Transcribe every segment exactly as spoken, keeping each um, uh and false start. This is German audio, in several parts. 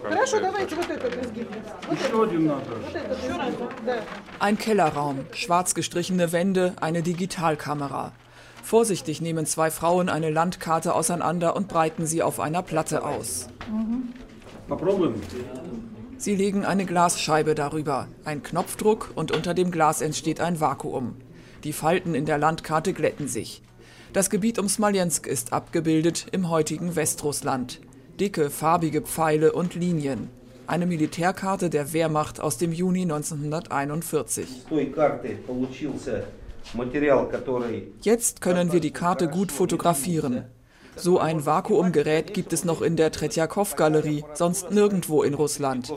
Ein Kellerraum, schwarz gestrichene Wände, eine Digitalkamera. Vorsichtig nehmen zwei Frauen eine Landkarte auseinander und breiten sie auf einer Platte aus. Sie legen eine Glasscheibe darüber, ein Knopfdruck und unter dem Glas entsteht ein Vakuum. Die Falten in der Landkarte glätten sich. Das Gebiet um Smolensk ist abgebildet im heutigen Westrussland. Dicke, farbige Pfeile und Linien. Eine Militärkarte der Wehrmacht aus dem Juni neunzehnhunderteinundvierzig. Jetzt können wir die Karte gut fotografieren. So ein Vakuumgerät gibt es noch in der Tretjakow-Galerie, sonst nirgendwo in Russland,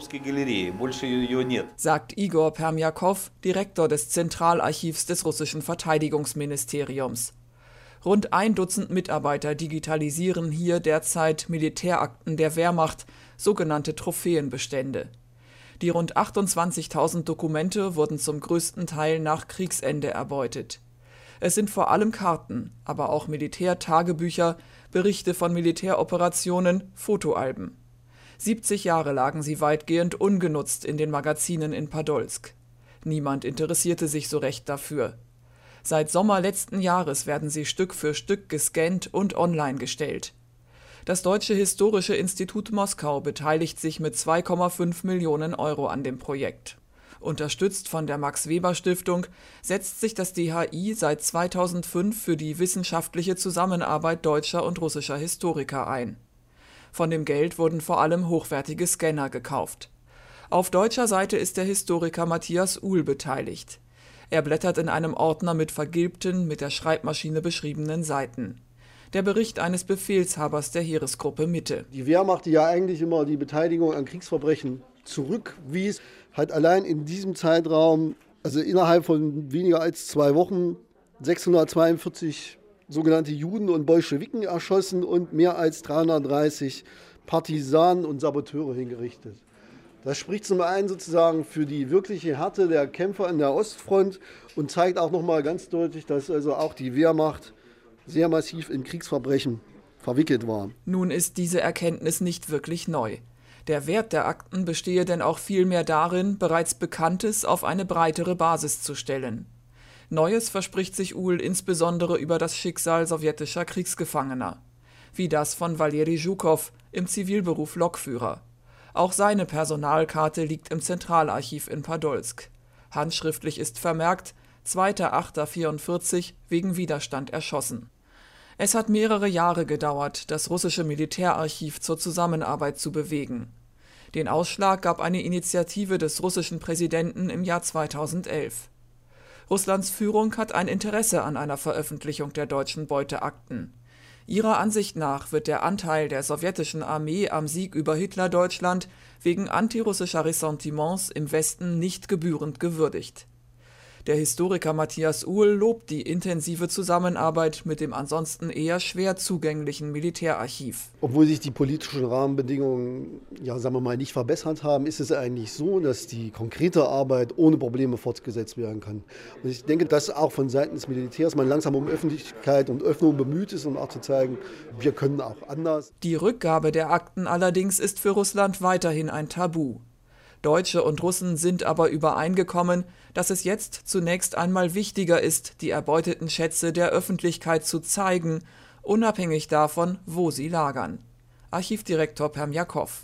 sagt Igor Permjakow, Direktor des Zentralarchivs des russischen Verteidigungsministeriums. Rund ein Dutzend Mitarbeiter digitalisieren hier derzeit Militärakten der Wehrmacht, sogenannte Trophäenbestände. Die rund achtundzwanzigtausend Dokumente wurden zum größten Teil nach Kriegsende erbeutet. Es sind vor allem Karten, aber auch Militärtagebücher, Berichte von Militäroperationen, Fotoalben. siebzig Jahre lagen sie weitgehend ungenutzt in den Magazinen in Podolsk. Niemand interessierte sich so recht dafür. Seit Sommer letzten Jahres werden sie Stück für Stück gescannt und online gestellt. Das Deutsche Historische Institut Moskau beteiligt sich mit zwei Komma fünf Millionen Euro an dem Projekt. Unterstützt von der Max-Weber-Stiftung setzt sich das D H I seit zweitausendfünf für die wissenschaftliche Zusammenarbeit deutscher und russischer Historiker ein. Von dem Geld wurden vor allem hochwertige Scanner gekauft. Auf deutscher Seite ist der Historiker Matthias Uhl beteiligt. Er blättert in einem Ordner mit vergilbten, mit der Schreibmaschine beschriebenen Seiten. Der Bericht eines Befehlshabers der Heeresgruppe Mitte. Die Wehrmacht, die ja eigentlich immer die Beteiligung an Kriegsverbrechen zurückwies, hat allein in diesem Zeitraum, also innerhalb von weniger als zwei Wochen, sechshundertzweiundvierzig sogenannte Juden und Bolschewiken erschossen und mehr als dreihundertdreißig Partisanen und Saboteure hingerichtet. Das spricht zum einen sozusagen für die wirkliche Härte der Kämpfer an der Ostfront und zeigt auch nochmal ganz deutlich, dass also auch die Wehrmacht sehr massiv in Kriegsverbrechen verwickelt war. Nun ist diese Erkenntnis nicht wirklich neu. Der Wert der Akten bestehe denn auch vielmehr darin, bereits Bekanntes auf eine breitere Basis zu stellen. Neues verspricht sich Uhl insbesondere über das Schicksal sowjetischer Kriegsgefangener, wie das von Waleri Zhukow, im Zivilberuf Lokführer. Auch seine Personalkarte liegt im Zentralarchiv in Podolsk. Handschriftlich ist vermerkt, zweiter achter vierundvierzig wegen Widerstand erschossen. Es hat mehrere Jahre gedauert, das russische Militärarchiv zur Zusammenarbeit zu bewegen. Den Ausschlag gab eine Initiative des russischen Präsidenten im Jahr zweitausendelf. Russlands Führung hat ein Interesse an einer Veröffentlichung der deutschen Beuteakten. Ihrer Ansicht nach wird der Anteil der sowjetischen Armee am Sieg über Hitlerdeutschland wegen antirussischer Ressentiments im Westen nicht gebührend gewürdigt. Der Historiker Matthias Uhl lobt die intensive Zusammenarbeit mit dem ansonsten eher schwer zugänglichen Militärarchiv. Obwohl sich die politischen Rahmenbedingungen, ja, sagen wir mal, nicht verbessert haben, ist es eigentlich so, dass die konkrete Arbeit ohne Probleme fortgesetzt werden kann. Und ich denke, dass auch von Seiten des Militärs man langsam um Öffentlichkeit und Öffnung bemüht ist, um auch zu zeigen, wir können auch anders. Die Rückgabe der Akten allerdings ist für Russland weiterhin ein Tabu. Deutsche und Russen sind aber übereingekommen, dass es jetzt zunächst einmal wichtiger ist, die erbeuteten Schätze der Öffentlichkeit zu zeigen, unabhängig davon, wo sie lagern. Archivdirektor Permjakow.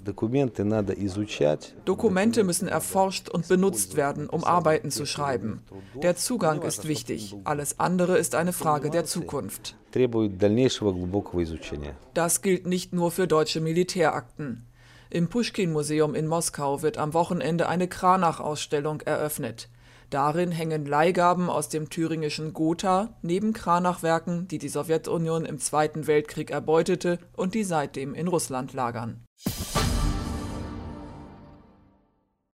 Dokumente müssen erforscht und benutzt werden, um Arbeiten zu schreiben. Der Zugang ist wichtig, alles andere ist eine Frage der Zukunft. Das gilt nicht nur für deutsche Militärakten. Im Puschkin-Museum in Moskau wird am Wochenende eine Kranach-Ausstellung eröffnet. Darin hängen Leihgaben aus dem thüringischen Gotha neben Kranach-Werken, die die Sowjetunion im Zweiten Weltkrieg erbeutete und die seitdem in Russland lagern.